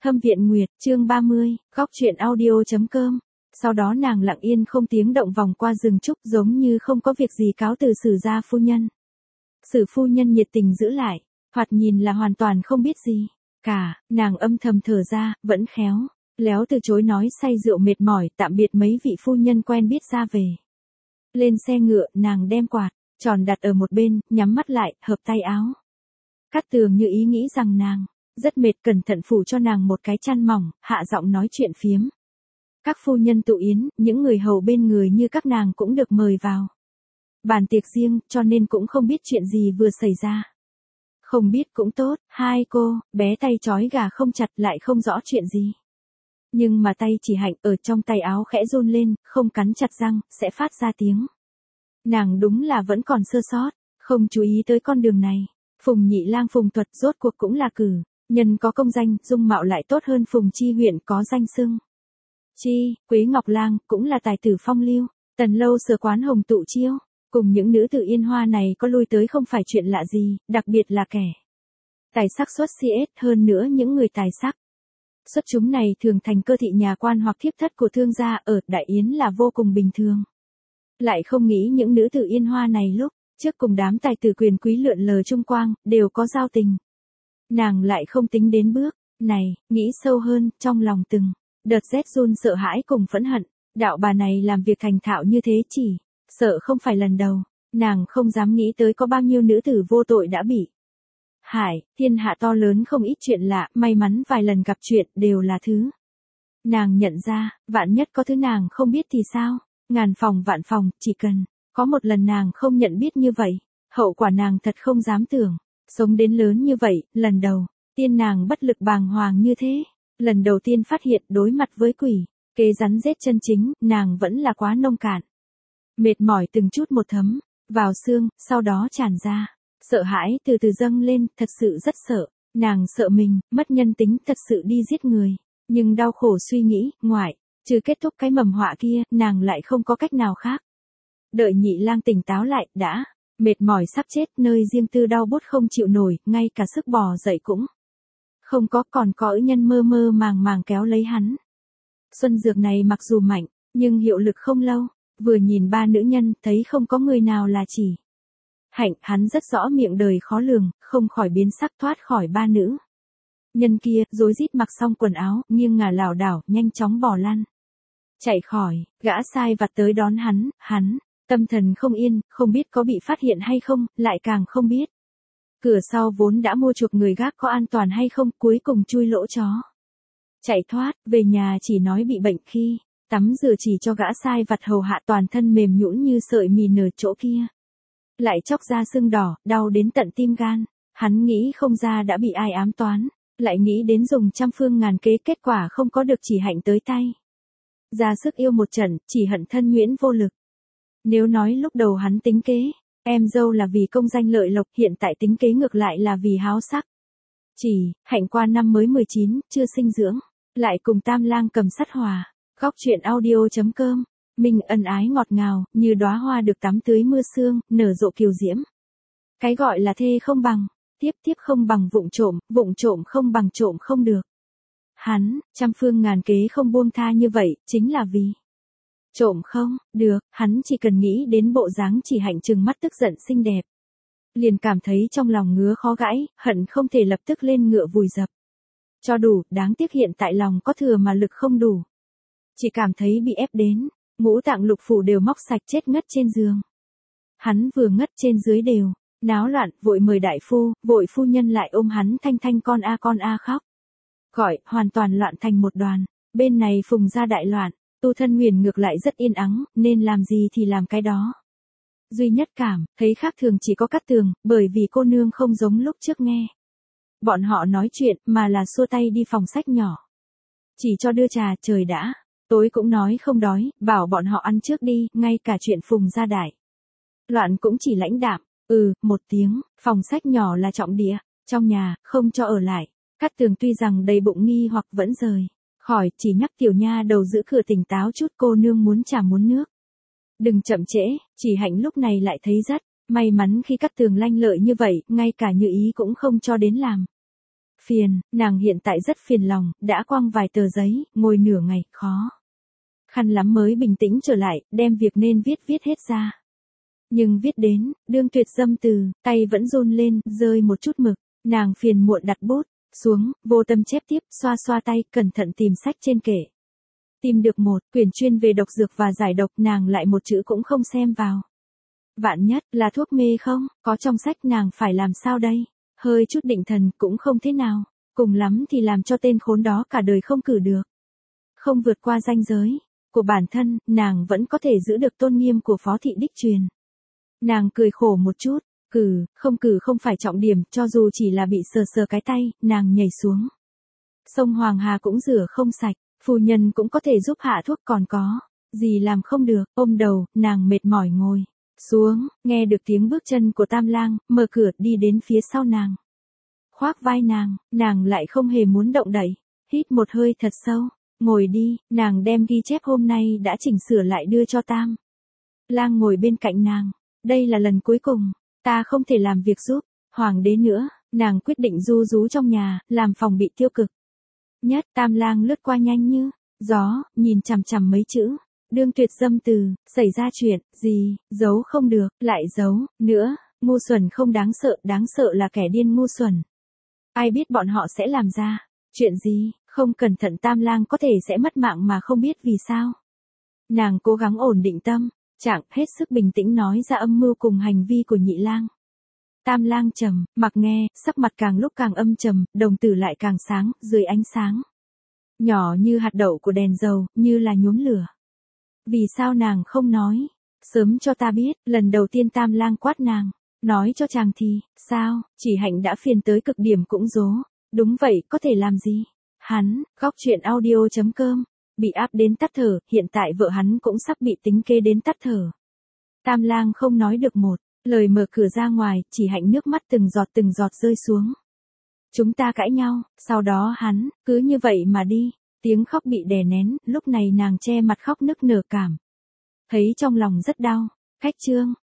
Thâm Viện Nguyệt, chương 30, góc truyện audio.com. Sau đó nàng lặng yên không tiếng động vòng qua rừng trúc giống như không có việc gì cáo từ Sử gia phu nhân. Sử phu nhân nhiệt tình giữ lại, thoạt nhìn là hoàn toàn không biết gì cả, nàng âm thầm thở ra, vẫn khéo léo từ chối nói say rượu mệt mỏi tạm biệt mấy vị phu nhân quen biết ra về. Lên xe ngựa, nàng đem quạt tròn đặt ở một bên, nhắm mắt lại, hợp tay áo. Cát Tường như ý nghĩ rằng nàng rất mệt, cẩn thận phủ cho nàng một cái chăn mỏng, hạ giọng nói chuyện phiếm. Các phu nhân tụ yến, những người hầu bên người như các nàng cũng được mời vào bàn tiệc riêng, cho nên cũng không biết chuyện gì vừa xảy ra. Không biết cũng tốt, hai cô bé tay trói gà không chặt lại không rõ chuyện gì. Nhưng mà tay chỉ Hạnh ở trong tay áo khẽ run lên, không cắn chặt răng, sẽ phát ra tiếng. Nàng đúng là vẫn còn sơ sót, không chú ý tới con đường này. Phùng Nhị Lang Phùng Tuật rốt cuộc cũng là cử nhân có công danh, dung mạo lại tốt hơn Phùng Chi huyện có danh xưng. Chi, Quế Ngọc Lang cũng là tài tử phong lưu, Tần lâu sở quán hồng tụ chiêu, cùng những nữ tử Yên Hoa này có lui tới không phải chuyện lạ gì, đặc biệt là kẻ tài sắc xuất xiết, hơn nữa những người tài sắc xuất chúng này thường thành cơ thị nhà quan hoặc thiếp thất của thương gia ở Đại Yến là vô cùng bình thường. Lại không nghĩ những nữ tử Yên Hoa này lúc trước cùng đám tài tử quyền quý lượn lờ trung quang, đều có giao tình. Nàng lại không tính đến bước này, nghĩ sâu hơn, trong lòng từng đợt rét run sợ hãi cùng phẫn hận. Đạo bà này làm việc thành thạo như thế chỉ sợ không phải lần đầu. Nàng không dám nghĩ tới có bao nhiêu nữ tử vô tội đã bị hại. Thiên hạ to lớn không ít chuyện lạ, may mắn vài lần gặp chuyện đều là thứ nàng nhận ra, vạn nhất có thứ nàng không biết thì sao. Ngàn phòng vạn phòng, chỉ cần có một lần nàng không nhận biết như vậy, hậu quả nàng thật không dám tưởng. Sống đến lớn như vậy, lần đầu tiên nàng bất lực bàng hoàng như thế. Lần đầu tiên phát hiện đối mặt với quỷ kế rắn rết chân chính, nàng vẫn là quá nông cạn. Mệt mỏi từng chút một thấm vào xương, sau đó tràn ra. Sợ hãi từ từ dâng lên, thật sự rất sợ. Nàng sợ mình mất nhân tính, thật sự đi giết người. Nhưng đau khổ suy nghĩ, ngoại trừ kết thúc cái mầm họa kia, nàng lại không có cách nào khác. Đợi Nhị Lang tỉnh táo lại, đã mệt mỏi sắp chết, nơi riêng tư đau bút không chịu nổi, ngay cả sức bò dậy cũng không có, còn có ữ nhân mơ mơ màng màng kéo lấy hắn. Xuân dược này mặc dù mạnh, nhưng hiệu lực không lâu. Vừa nhìn ba nữ nhân, thấy không có người nào là chỉ Hạnh, hắn rất rõ miệng đời khó lường, không khỏi biến sắc thoát khỏi ba nữ nhân kia, rối rít mặc xong quần áo, nghiêng ngả lảo đảo, nhanh chóng bỏ lăn chạy khỏi. Gã sai vặt tới đón hắn tâm thần không yên, không biết có bị phát hiện hay không, lại càng không biết cửa sau vốn đã mua chuộc người gác có an toàn hay không, cuối cùng chui lỗ chó chạy thoát. Về nhà chỉ nói bị bệnh, khi tắm rửa chỉ cho gã sai vặt hầu hạ toàn thân mềm nhũn như sợi mì nở, chỗ kia lại chóc ra sưng đỏ, đau đến tận tim gan. Hắn nghĩ không ra đã bị ai ám toán, lại nghĩ đến dùng trăm phương ngàn kế, kết quả không có được chỉ Hạnh tới tay. Ra sức yêu một trận, chỉ hận thân nhuyễn vô lực. Nếu nói lúc đầu hắn tính kế em dâu là vì công danh lợi lộc, hiện tại tính kế ngược lại là vì háo sắc. Chỉ Hạnh qua năm mới 19, chưa sinh dưỡng, lại cùng Tam Lang cầm sắt hòa. Góc truyện audio.com. Mình ân ái ngọt ngào, như đóa hoa được tắm tưới mưa sương, nở rộ kiều diễm. Cái gọi là thê không bằng, tiếp không bằng vụng trộm không bằng trộm không được. Hắn, trăm phương ngàn kế không buông tha như vậy, chính là vì trộm không được. Hắn chỉ cần nghĩ đến bộ dáng chỉ Hạnh trừng mắt tức giận xinh đẹp, liền cảm thấy trong lòng ngứa khó gãy, hận không thể lập tức lên ngựa vùi dập cho đủ. Đáng tiếc hiện tại lòng có thừa mà lực không đủ, chỉ cảm thấy bị ép đến ngũ tạng lục phủ đều móc sạch, chết ngất trên giường. Hắn vừa ngất trên dưới đều náo loạn, vội mời đại phu, vội phu nhân lại ôm hắn thanh con a khóc gọi, hoàn toàn loạn thành một đoàn. Bên này Phùng gia đại loạn, Tu Thân Huyền ngược lại rất yên ắng, nên làm gì thì làm cái đó. Duy nhất cảm thấy khác thường chỉ có Cát Tường, bởi vì cô nương không giống lúc trước nghe bọn họ nói chuyện, mà là xua tay đi phòng sách nhỏ, chỉ cho đưa trà. Trời đã tối cũng nói không đói, bảo bọn họ ăn trước đi. Ngay cả chuyện Phùng gia đại loạn cũng chỉ lãnh đạm một tiếng. Phòng sách nhỏ là trọng địa trong nhà, không cho ở lại. Cát Tường tuy rằng đầy bụng nghi hoặc vẫn rời khỏi, chỉ nhắc tiểu nha đầu giữ cửa tỉnh táo chút, cô nương muốn trà muốn nước, đừng chậm trễ. Chỉ Hạnh lúc này lại thấy rất may mắn khi Cát Tường lanh lợi như vậy, ngay cả Như Ý cũng không cho đến làm Phiền, nàng hiện tại rất phiền lòng, đã quăng vài tờ giấy, ngồi nửa ngày, khó khăn lắm mới bình tĩnh trở lại, đem việc nên viết hết ra. Nhưng viết đến, đương tuyệt dâm từ, tay vẫn run lên, rơi một chút mực, nàng phiền muộn đặt bút xuống, vô tâm chép tiếp, xoa xoa tay, cẩn thận tìm sách trên kệ. Tìm được một quyển chuyên về độc dược và giải độc, nàng lại một chữ cũng không xem vào. Vạn nhất là thuốc mê không, có trong sách, nàng phải làm sao đây? Hơi chút định thần cũng không thế nào, cùng lắm thì làm cho tên khốn đó cả đời không cử được. Không vượt qua ranh giới của bản thân, nàng vẫn có thể giữ được tôn nghiêm của Phó Thị Đích Truyền. Nàng cười khổ một chút, cử không phải trọng điểm, cho dù chỉ là bị sờ cái tay, nàng nhảy xuống. Sông Hoàng Hà cũng rửa không sạch, phu nhân cũng có thể giúp hạ thuốc, còn có gì làm không được, ôm đầu, nàng mệt mỏi ngồi xuống, nghe được tiếng bước chân của Tam Lang, mở cửa đi đến phía sau nàng. Khoác vai nàng lại không hề muốn động đậy, hít một hơi thật sâu, ngồi đi, nàng đem ghi chép hôm nay đã chỉnh sửa lại đưa cho Tam Lang ngồi bên cạnh nàng. Đây là lần cuối cùng, ta không thể làm việc giúp Hoàng đế nữa, nàng quyết định ru rú trong nhà, làm phòng bị tiêu cực. Nhất, Tam Lang lướt qua nhanh như gió, nhìn chằm chằm mấy chữ. Đương tuyệt dâm từ, xảy ra chuyện, gì, giấu không được, lại giấu, nữa, ngu xuẩn không đáng sợ là kẻ điên ngu xuẩn. Ai biết bọn họ sẽ làm ra chuyện gì, không cẩn thận Tam Lang có thể sẽ mất mạng mà không biết vì sao. Nàng cố gắng ổn định tâm trạng, hết sức bình tĩnh nói ra âm mưu cùng hành vi của Nhị Lang. Tam Lang trầm mặc nghe, sắc mặt càng lúc càng âm trầm, đồng tử lại càng sáng, dưới ánh sáng nhỏ như hạt đậu của đèn dầu, như là nhuốm lửa. Vì sao nàng không nói sớm cho ta biết? Lần đầu tiên Tam Lang quát nàng, nói cho chàng thì sao? Chỉ Hạnh đã phiền tới cực điểm cũng dố. Đúng vậy, có thể làm gì? Hắn, góc truyện audio.com, bị áp đến tắt thở, hiện tại vợ hắn cũng sắp bị tính kế đến tắt thở. Tam Lang không nói được một lời, mở cửa ra ngoài, Chỉ Hạnh nước mắt từng giọt rơi xuống. Chúng ta cãi nhau, sau đó hắn cứ như vậy mà đi. Tiếng khóc bị đè nén, lúc này nàng che mặt khóc nức nở cảm thấy trong lòng rất đau. Cách chương